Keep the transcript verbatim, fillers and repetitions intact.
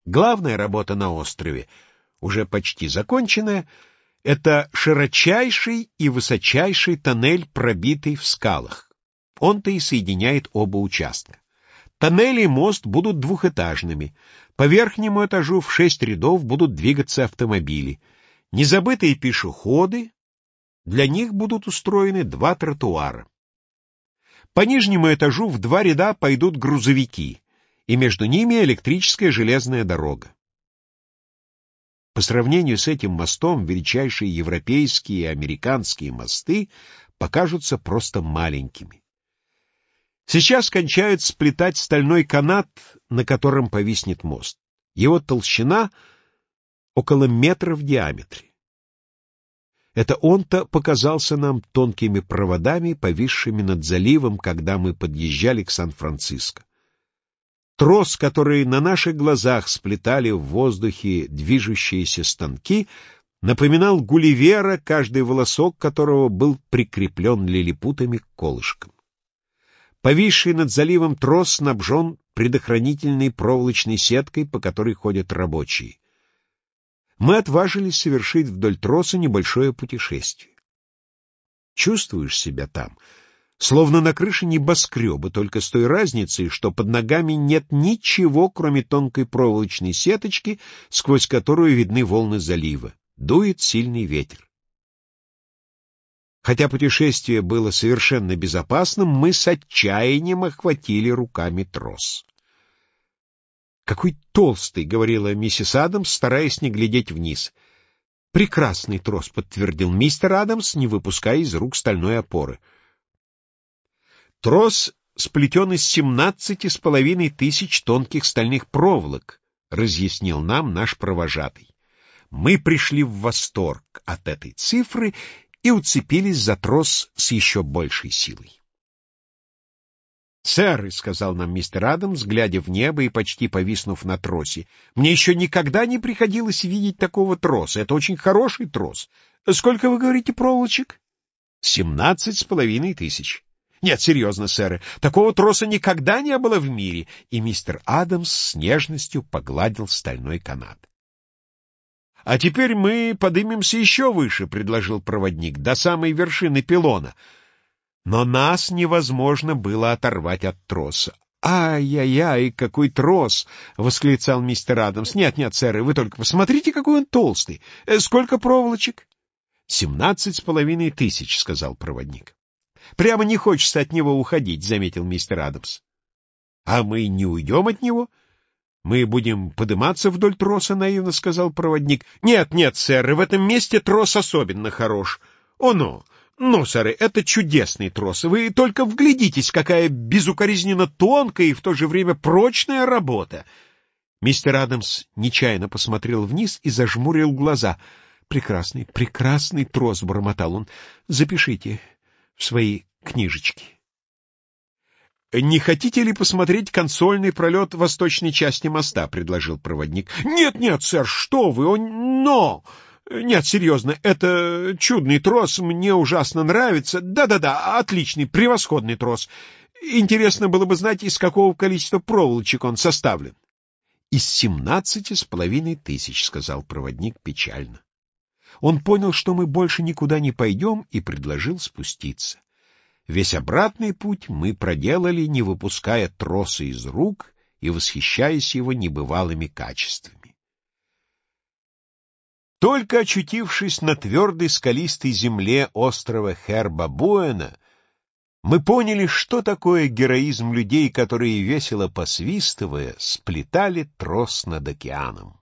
Главная работа на острове, уже почти законченная, это широчайший и высочайший тоннель, пробитый в скалах. Он-то и соединяет оба участка. Тоннели и мост будут двухэтажными. По верхнему этажу в шесть рядов будут двигаться автомобили. Незабытые пешеходы, для них будут устроены два тротуара. По нижнему этажу в два ряда пойдут грузовики, и между ними электрическая железная дорога. По сравнению с этим мостом величайшие европейские и американские мосты покажутся просто маленькими. Сейчас кончают сплетать стальной канат, на котором повиснет мост. Его толщина около метра в диаметре. Это он-то показался нам тонкими проводами, повисшими над заливом, когда мы подъезжали к Сан-Франциско. Трос, который на наших глазах сплетали в воздухе движущиеся станки, напоминал Гулливера, каждый волосок которого был прикреплен лилипутами к колышкам. Повисший над заливом трос снабжен предохранительной проволочной сеткой, по которой ходят рабочие. Мы отважились совершить вдоль троса небольшое путешествие. Чувствуешь себя там, словно на крыше небоскреба, только с той разницей, что под ногами нет ничего, кроме тонкой проволочной сеточки, сквозь которую видны волны залива. Дует сильный ветер. Хотя путешествие было совершенно безопасным, мы с отчаянием охватили руками трос. «Какой толстый!» — говорила миссис Адамс, стараясь не глядеть вниз. «Прекрасный трос», — подтвердил мистер Адамс, не выпуская из рук стальной опоры. «Трос сплетен из семнадцати с половиной тысяч тонких стальных проволок», — разъяснил нам наш провожатый. Мы пришли в восторг от этой цифры и уцепились за трос с еще большей силой. «Сэр», — сказал нам мистер Адамс, глядя в небо и почти повиснув на тросе, — «мне еще никогда не приходилось видеть такого троса. Это очень хороший трос. Сколько, вы говорите, проволочек?» «Семнадцать с половиной тысяч». «Нет, серьезно, сэр, такого троса никогда не было в мире». И мистер Адамс с нежностью погладил стальной канат. «А теперь мы поднимемся еще выше», — предложил проводник, — «до самой вершины пилона». Но нас невозможно было оторвать от троса. «Ай-яй-яй, какой трос!» — восклицал мистер Адамс. «Нет, нет, сэр, вы только посмотрите, какой он толстый. Сколько проволочек?» «Семнадцать с половиной тысяч», — сказал проводник. «Прямо не хочется от него уходить», — заметил мистер Адамс. «А мы не уйдем от него? Мы будем подниматься вдоль троса», — наивно сказал проводник. «Нет, нет, сэр, в этом месте трос особенно хорош. Оно! Ну, сэр, это чудесный трос. Вы только вглядитесь, какая безукоризненно тонкая и в то же время прочная работа». Мистер Адамс нечаянно посмотрел вниз и зажмурил глаза. «Прекрасный, прекрасный трос», — бормотал он. «Запишите в свои книжечки». «Не хотите ли посмотреть консольный пролет восточной части моста?» — предложил проводник. «Нет, нет, сэр, что вы, он... но...» «Нет, серьезно, это чудный трос, мне ужасно нравится. Да-да-да, отличный, превосходный трос. Интересно было бы знать, из какого количества проволочек он составлен». «Из семнадцати с половиной тысяч», — сказал проводник печально. Он понял, что мы больше никуда не пойдем, и предложил спуститься. Весь обратный путь мы проделали, не выпуская троса из рук и восхищаясь его небывалыми качествами. Только очутившись на твердой скалистой земле острова Херба-Буэна, мы поняли, что такое героизм людей, которые, весело посвистывая, сплетали трос над океаном.